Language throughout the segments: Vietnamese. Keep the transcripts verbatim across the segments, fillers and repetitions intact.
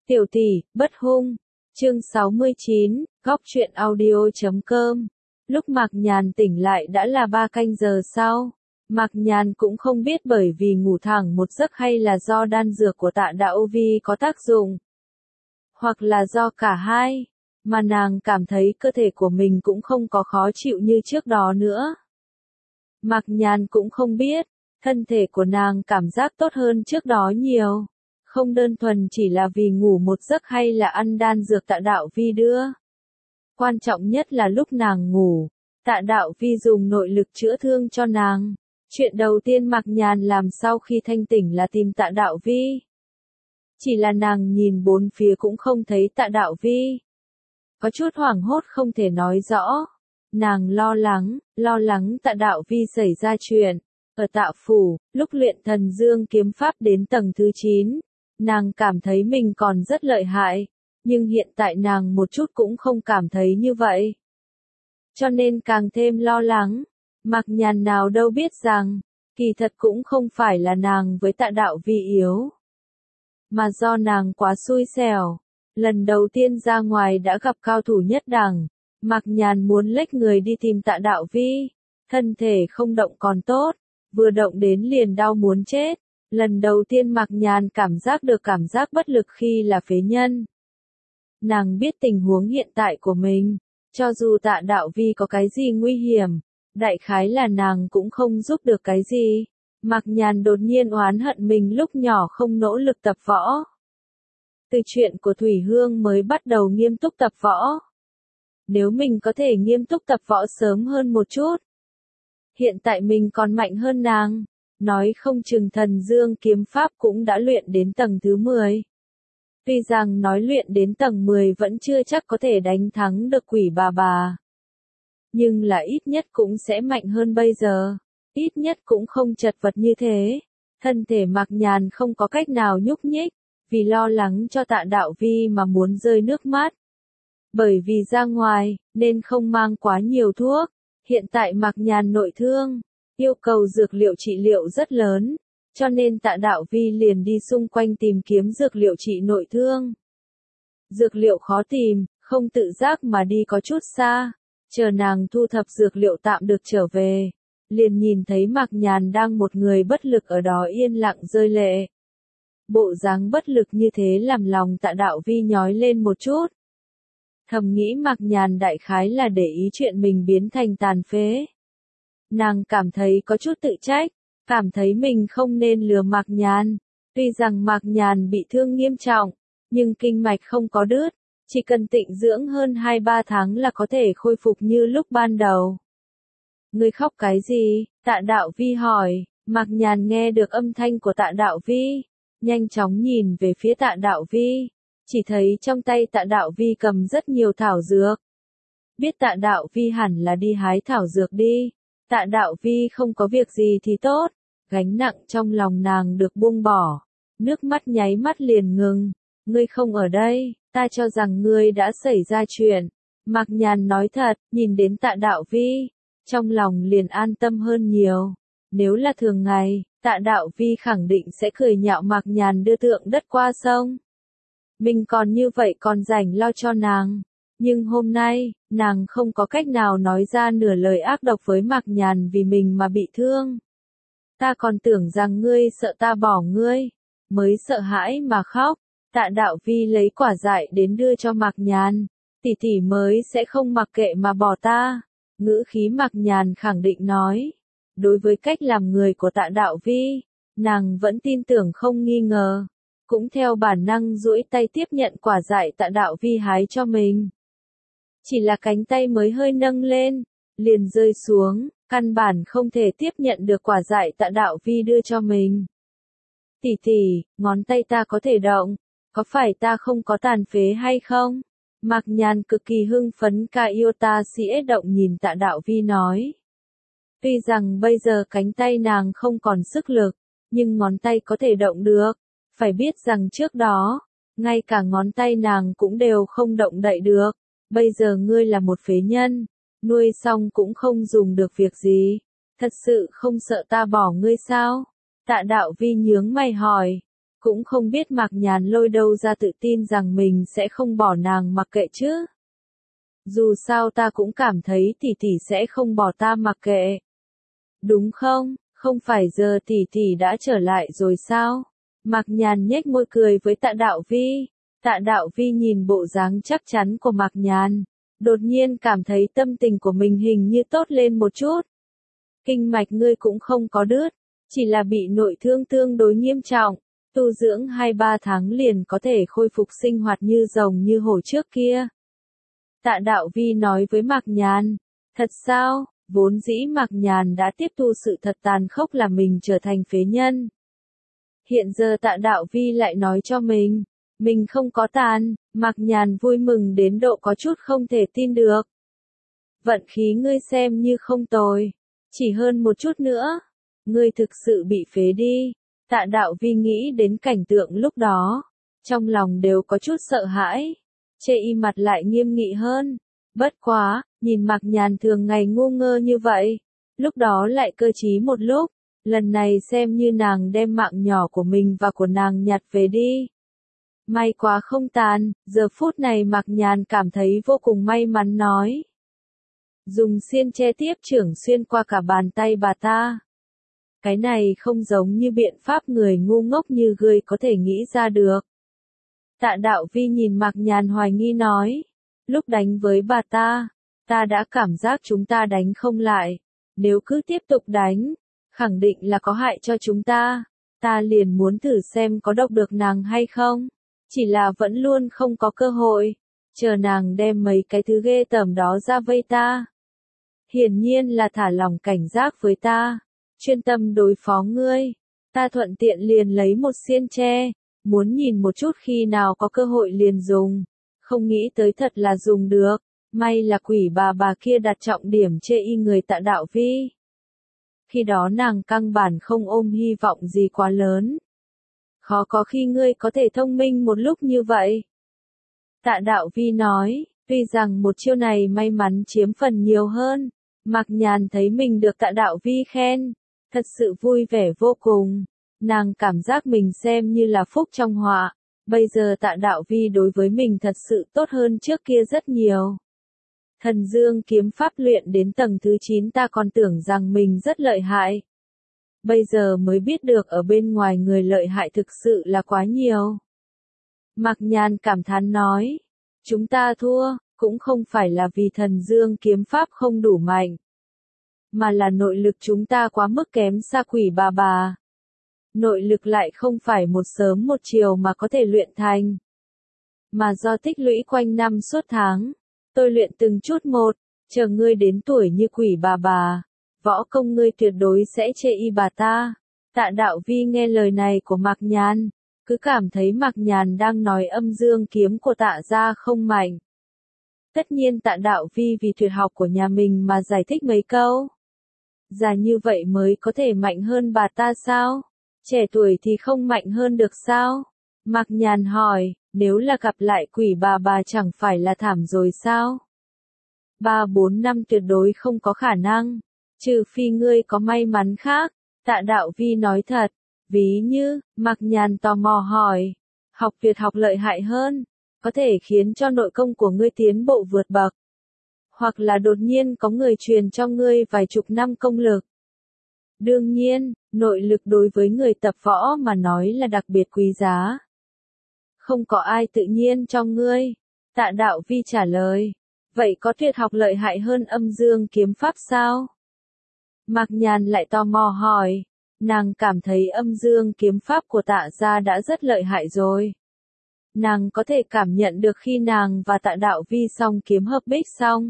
Tiểu tỷ, bất hung. Chương sáu mươi chín, góc truyện audio chấm com. Lúc Mạc Nhàn tỉnh lại đã là ba canh giờ sau. Mạc Nhàn cũng không biết bởi vì ngủ thẳng một giấc hay là do đan dược của Tạ Đạo Vi có tác dụng. Hoặc là do cả hai, mà nàng cảm thấy cơ thể của mình cũng không có khó chịu như trước đó nữa. Mạc Nhàn cũng không biết, thân thể của nàng cảm giác tốt hơn trước đó nhiều. Không đơn thuần chỉ là vì ngủ một giấc hay là ăn đan dược Tạ Đạo Vi đưa. Quan trọng nhất là lúc nàng ngủ, Tạ Đạo Vi dùng nội lực chữa thương cho nàng. Chuyện đầu tiên Mạc Nhàn làm sau khi thanh tỉnh là tìm Tạ Đạo Vi. Chỉ là nàng nhìn bốn phía cũng không thấy Tạ Đạo Vi. Có chút hoảng hốt không thể nói rõ. Nàng lo lắng, lo lắng Tạ Đạo Vi xảy ra chuyện. Ở Tạ Phủ, lúc luyện thần dương kiếm pháp đến tầng thứ chín, nàng cảm thấy mình còn rất lợi hại, nhưng hiện tại nàng một chút cũng không cảm thấy như vậy. Cho nên càng thêm lo lắng. Mạc Nhàn nào đâu biết rằng, kỳ thật cũng không phải là nàng với Tạ Đạo Vi yếu, mà do nàng quá xui xẻo. Lần đầu tiên ra ngoài đã gặp cao thủ nhất đẳng, Mạc Nhàn muốn lách người đi tìm Tạ Đạo Vi, thân thể không động còn tốt, vừa động đến liền đau muốn chết. Lần đầu tiên Mạc Nhàn cảm giác được cảm giác bất lực khi là phế nhân. Nàng biết tình huống hiện tại của mình, cho dù Tạ Đạo Vi có cái gì nguy hiểm, đại khái là nàng cũng không giúp được cái gì. Mạc Nhàn đột nhiên oán hận mình lúc nhỏ không nỗ lực tập võ. Từ chuyện của Thủy Hương mới bắt đầu nghiêm túc tập võ. Nếu mình có thể nghiêm túc tập võ sớm hơn một chút, hiện tại mình còn mạnh hơn nàng. Nói không chừng thần dương kiếm pháp cũng đã luyện đến tầng thứ mười. Tuy rằng nói luyện đến tầng mười vẫn chưa chắc có thể đánh thắng được quỷ bà bà. Nhưng là ít nhất cũng sẽ mạnh hơn bây giờ. Ít nhất cũng không chật vật như thế. Thân thể Mạc Nhàn không có cách nào nhúc nhích, vì lo lắng cho Tạ Đạo Vi mà muốn rơi nước mắt. Bởi vì ra ngoài, nên không mang quá nhiều thuốc. Hiện tại Mạc Nhàn nội thương, yêu cầu dược liệu trị liệu rất lớn, cho nên Tạ Đạo Vi liền đi xung quanh tìm kiếm dược liệu trị nội thương. Dược liệu khó tìm, không tự giác mà đi có chút xa, chờ nàng thu thập dược liệu tạm được trở về, liền nhìn thấy Mạc Nhàn đang một người bất lực ở đó yên lặng rơi lệ. Bộ dáng bất lực như thế làm lòng Tạ Đạo Vi nhói lên một chút. Thầm nghĩ Mạc Nhàn đại khái là để ý chuyện mình biến thành tàn phế. Nàng cảm thấy có chút tự trách, cảm thấy mình không nên lừa Mạc Nhàn. Tuy rằng Mạc Nhàn bị thương nghiêm trọng, nhưng kinh mạch không có đứt, chỉ cần tịnh dưỡng hơn hai ba tháng là có thể khôi phục như lúc ban đầu. Ngươi khóc cái gì? Tạ Đạo Vi hỏi. Mạc Nhàn nghe được âm thanh của Tạ Đạo Vi, nhanh chóng nhìn về phía Tạ Đạo Vi, chỉ thấy trong tay Tạ Đạo Vi cầm rất nhiều thảo dược. Biết Tạ Đạo Vi hẳn là đi hái thảo dược đi. Tạ Đạo Vi không có việc gì thì tốt, gánh nặng trong lòng nàng được buông bỏ, nước mắt nháy mắt liền ngừng. Ngươi không ở đây, ta cho rằng ngươi đã xảy ra chuyện. Mạc Nhàn nói thật, nhìn đến Tạ Đạo Vi, trong lòng liền an tâm hơn nhiều. Nếu là thường ngày, Tạ Đạo Vi khẳng định sẽ cười nhạo Mạc Nhàn đưa tượng đất qua sông. Mình còn như vậy còn rảnh lo cho nàng. Nhưng hôm nay, nàng không có cách nào nói ra nửa lời ác độc với Mạc Nhàn vì mình mà bị thương. Ta còn tưởng rằng ngươi sợ ta bỏ ngươi, mới sợ hãi mà khóc. Tạ Đạo Vi lấy quả dại đến đưa cho Mạc Nhàn. Tỷ tỷ mới sẽ không mặc kệ mà bỏ ta. Ngữ khí Mạc Nhàn khẳng định nói. Đối với cách làm người của Tạ Đạo Vi, nàng vẫn tin tưởng không nghi ngờ. Cũng theo bản năng duỗi tay tiếp nhận quả dại Tạ Đạo Vi hái cho mình. Chỉ là cánh tay mới hơi nâng lên, liền rơi xuống, căn bản không thể tiếp nhận được quả dại Tạ Đạo Vi đưa cho mình. Tỷ tỷ, ngón tay ta có thể động, có phải ta không có tàn phế hay không? Mạc Nhàn cực kỳ hưng phấn ca yêu ta sĩ động nhìn Tạ Đạo Vi nói. Tuy rằng bây giờ cánh tay nàng không còn sức lực, nhưng ngón tay có thể động được. Phải biết rằng trước đó, ngay cả ngón tay nàng cũng đều không động đậy được. Bây giờ ngươi là một phế nhân, nuôi xong cũng không dùng được việc gì. Thật sự không sợ ta bỏ ngươi sao? Tạ Đạo Vi nhướng mày hỏi. Cũng không biết Mạc Nhàn lôi đâu ra tự tin rằng mình sẽ không bỏ nàng mặc kệ chứ. Dù sao ta cũng cảm thấy tỷ tỷ sẽ không bỏ ta mặc kệ. Đúng không, không phải giờ tỷ tỷ đã trở lại rồi sao? Mạc Nhàn nhếch môi cười với Tạ Đạo Vi. Tạ Đạo Vi nhìn bộ dáng chắc chắn của Mạc Nhàn, đột nhiên cảm thấy tâm tình của mình hình như tốt lên một chút. Kinh mạch ngươi cũng không có đứt, chỉ là bị nội thương tương đối nghiêm trọng, tu dưỡng hai ba tháng liền có thể khôi phục sinh hoạt như rồng như hổ trước kia. Tạ Đạo Vi nói với Mạc Nhàn, thật sao, vốn dĩ Mạc Nhàn đã tiếp thu sự thật tàn khốc là mình trở thành phế nhân. Hiện giờ Tạ Đạo Vi lại nói cho mình, mình không có tàn, Mạc Nhàn vui mừng đến độ có chút không thể tin được. Vận khí ngươi xem như không tồi, chỉ hơn một chút nữa, ngươi thực sự bị phế đi. Tạ Đạo Vi nghĩ đến cảnh tượng lúc đó, trong lòng đều có chút sợ hãi, chê y mặt lại nghiêm nghị hơn. Bất quá, nhìn Mạc Nhàn thường ngày ngu ngơ như vậy, lúc đó lại cơ trí một lúc, lần này xem như nàng đem mạng nhỏ của mình và của nàng nhặt về đi. May quá không tàn, giờ phút này Mạc Nhàn cảm thấy vô cùng may mắn nói. Dùng xiên che tiếp trưởng xuyên qua cả bàn tay bà ta. Cái này không giống như biện pháp người ngu ngốc như ngươi có thể nghĩ ra được. Tạ Đạo Vi nhìn Mạc Nhàn hoài nghi nói. Lúc đánh với bà ta, ta đã cảm giác chúng ta đánh không lại. Nếu cứ tiếp tục đánh, khẳng định là có hại cho chúng ta. Ta liền muốn thử xem có độc được nàng hay không. Chỉ là vẫn luôn không có cơ hội. Chờ nàng đem mấy cái thứ ghê tởm đó ra vây ta. Hiển nhiên là thả lòng cảnh giác với ta. Chuyên tâm đối phó ngươi. Ta thuận tiện liền lấy một xiên tre. Muốn nhìn một chút khi nào có cơ hội liền dùng. Không nghĩ tới thật là dùng được. May là quỷ bà bà kia đặt trọng điểm chê y người Tạ Đạo Vi. Khi đó nàng căn bản không ôm hy vọng gì quá lớn. Khó có khi ngươi có thể thông minh một lúc như vậy. Tạ Đạo Vi nói, tuy rằng một chiêu này may mắn chiếm phần nhiều hơn. Mạc Nhàn thấy mình được Tạ Đạo Vi khen, thật sự vui vẻ vô cùng. Nàng cảm giác mình xem như là phúc trong họa. Bây giờ Tạ Đạo Vi đối với mình thật sự tốt hơn trước kia rất nhiều. Thần Dương kiếm pháp luyện đến tầng thứ chín ta còn tưởng rằng mình rất lợi hại. Bây giờ mới biết được ở bên ngoài người lợi hại thực sự là quá nhiều. Mạc Nhàn cảm thán nói, chúng ta thua, cũng không phải là vì Thần Dương kiếm pháp không đủ mạnh, mà là nội lực chúng ta quá mức kém xa quỷ bà bà. Nội lực lại không phải một sớm một chiều mà có thể luyện thành, mà do tích lũy quanh năm suốt tháng. Tôi luyện từng chút một, chờ ngươi đến tuổi như quỷ bà bà, võ công ngươi tuyệt đối sẽ chê y bà ta. Tạ Đạo Vi nghe lời này của Mạc Nhàn, cứ cảm thấy Mạc Nhàn đang nói âm dương kiếm của Tạ gia không mạnh. Tất nhiên Tạ Đạo Vi vì tuyệt học của nhà mình mà giải thích mấy câu. Già như vậy mới có thể mạnh hơn bà ta sao? Trẻ tuổi thì không mạnh hơn được sao? Mạc Nhàn hỏi, nếu là gặp lại quỷ bà bà chẳng phải là thảm rồi sao? Ba bốn năm tuyệt đối không có khả năng, trừ phi ngươi có may mắn khác. Tạ Đạo Vi nói thật, ví như, Mạc Nhàn tò mò hỏi, học Việt học lợi hại hơn, có thể khiến cho nội công của ngươi tiến bộ vượt bậc. Hoặc là đột nhiên có người truyền cho ngươi vài chục năm công lực. Đương nhiên, nội lực đối với người tập võ mà nói là đặc biệt quý giá. Không có ai tự nhiên cho ngươi. Tạ Đạo Vi trả lời, vậy có tuyệt học lợi hại hơn âm dương kiếm pháp sao? Mạc Nhàn lại tò mò hỏi, nàng cảm thấy âm dương kiếm pháp của Tạ gia đã rất lợi hại rồi. Nàng có thể cảm nhận được khi nàng và Tạ Đạo Vi song kiếm hợp bích xong.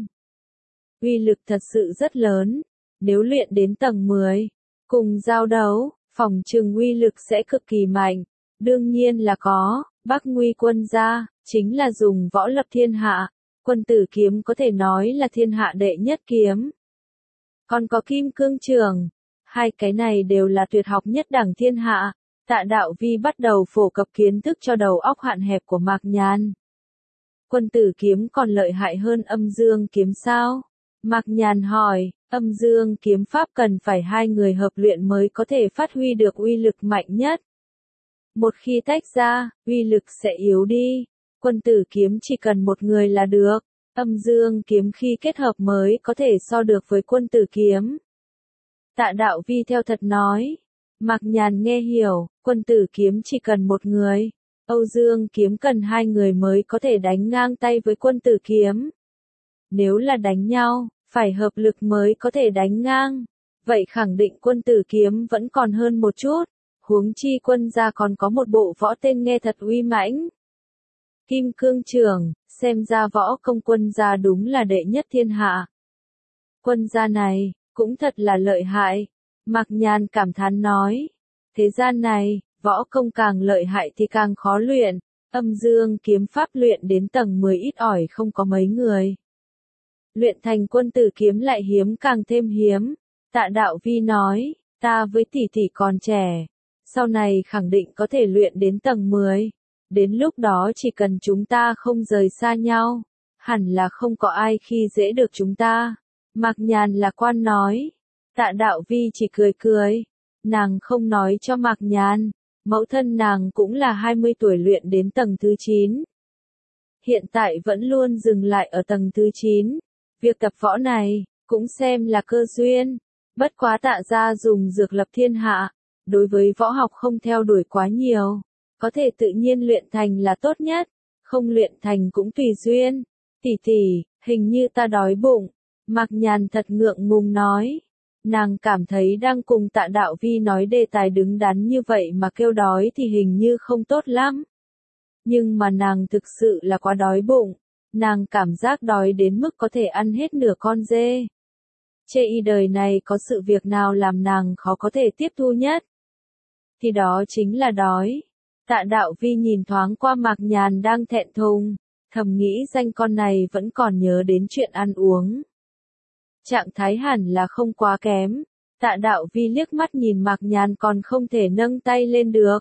Uy lực thật sự rất lớn, nếu luyện đến tầng mười, cùng giao đấu, phòng trừng uy lực sẽ cực kỳ mạnh. Đương nhiên là có, Bắc Nguy quân gia, chính là dùng võ lập thiên hạ, quân tử kiếm có thể nói là thiên hạ đệ nhất kiếm. Còn có kim cương trường, hai cái này đều là tuyệt học nhất đẳng thiên hạ. Tạ Đạo Vi bắt đầu phổ cập kiến thức cho đầu óc hạn hẹp của Mạc Nhàn. Quân tử kiếm còn lợi hại hơn âm dương kiếm sao? Mạc Nhàn hỏi, âm dương kiếm pháp cần phải hai người hợp luyện mới có thể phát huy được uy lực mạnh nhất. Một khi tách ra, uy lực sẽ yếu đi. Quân tử kiếm chỉ cần một người là được. Âm dương kiếm khi kết hợp mới có thể so được với quân tử kiếm. Tạ Đạo Vi theo thật nói. Mạc Nhàn nghe hiểu, quân tử kiếm chỉ cần một người. Âu Dương kiếm cần hai người mới có thể đánh ngang tay với quân tử kiếm. Nếu là đánh nhau, phải hợp lực mới có thể đánh ngang. Vậy khẳng định quân tử kiếm vẫn còn hơn một chút. Huống chi quân gia còn có một bộ võ tên nghe thật uy mãnh. Kim Cương Trường, xem ra võ công quân gia đúng là đệ nhất thiên hạ. Quân gia này, cũng thật là lợi hại. Mạc Nhàn cảm thán nói. Thế gian này, võ công càng lợi hại thì càng khó luyện. Âm dương kiếm pháp luyện đến tầng mười ít ỏi không có mấy người. Luyện thành quân tử kiếm lại hiếm càng thêm hiếm. Tạ Đạo Vi nói, ta với tỷ tỷ còn trẻ. Sau này khẳng định có thể luyện đến tầng mười. Đến lúc đó chỉ cần chúng ta không rời xa nhau, hẳn là không có ai khi dễ được chúng ta. Mạc Nhàn lạc quan nói. Tạ Đạo Vi chỉ cười cười. Nàng không nói cho Mạc Nhàn. Mẫu thân nàng cũng là hai mươi tuổi luyện đến tầng thứ chín. Hiện tại vẫn luôn dừng lại ở tầng thứ chín. Việc tập võ này, cũng xem là cơ duyên. Bất quá Tạ gia dùng dược lập thiên hạ. Đối với võ học không theo đuổi quá nhiều. Có thể tự nhiên luyện thành là tốt nhất. Không luyện thành cũng tùy duyên. Tỷ tỷ, hình như ta đói bụng. Mạc Nhàn thật ngượng ngùng nói. Nàng cảm thấy đang cùng Tạ Đạo Vi nói đề tài đứng đắn như vậy mà kêu đói thì hình như không tốt lắm. Nhưng mà nàng thực sự là quá đói bụng. Nàng cảm giác đói đến mức có thể ăn hết nửa con dê. Chê y đời này có sự việc nào làm nàng khó có thể tiếp thu nhất. Thì đó chính là đói. Tạ Đạo Vi nhìn thoáng qua Mạc Nhàn đang thẹn thùng. Thầm nghĩ danh con này vẫn còn nhớ đến chuyện ăn uống. Trạng thái hẳn là không quá kém. Tạ Đạo Vi liếc mắt nhìn Mạc Nhàn còn không thể nâng tay lên được.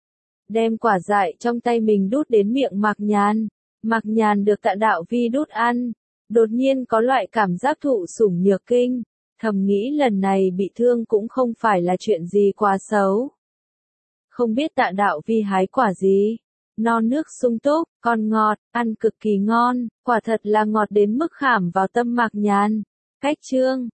Đem quả dại trong tay mình đút đến miệng Mạc Nhàn. Mạc Nhàn được Tạ Đạo Vi đút ăn. Đột nhiên có loại cảm giác thụ sủng nhược kinh. Thầm nghĩ lần này bị thương cũng không phải là chuyện gì quá xấu. Không biết Tạ Đạo Vi hái quả gì. Non nước sung túc, còn ngọt, ăn cực kỳ ngon. Quả thật là ngọt đến mức khảm vào tâm Mạc Nhàn. Cách chương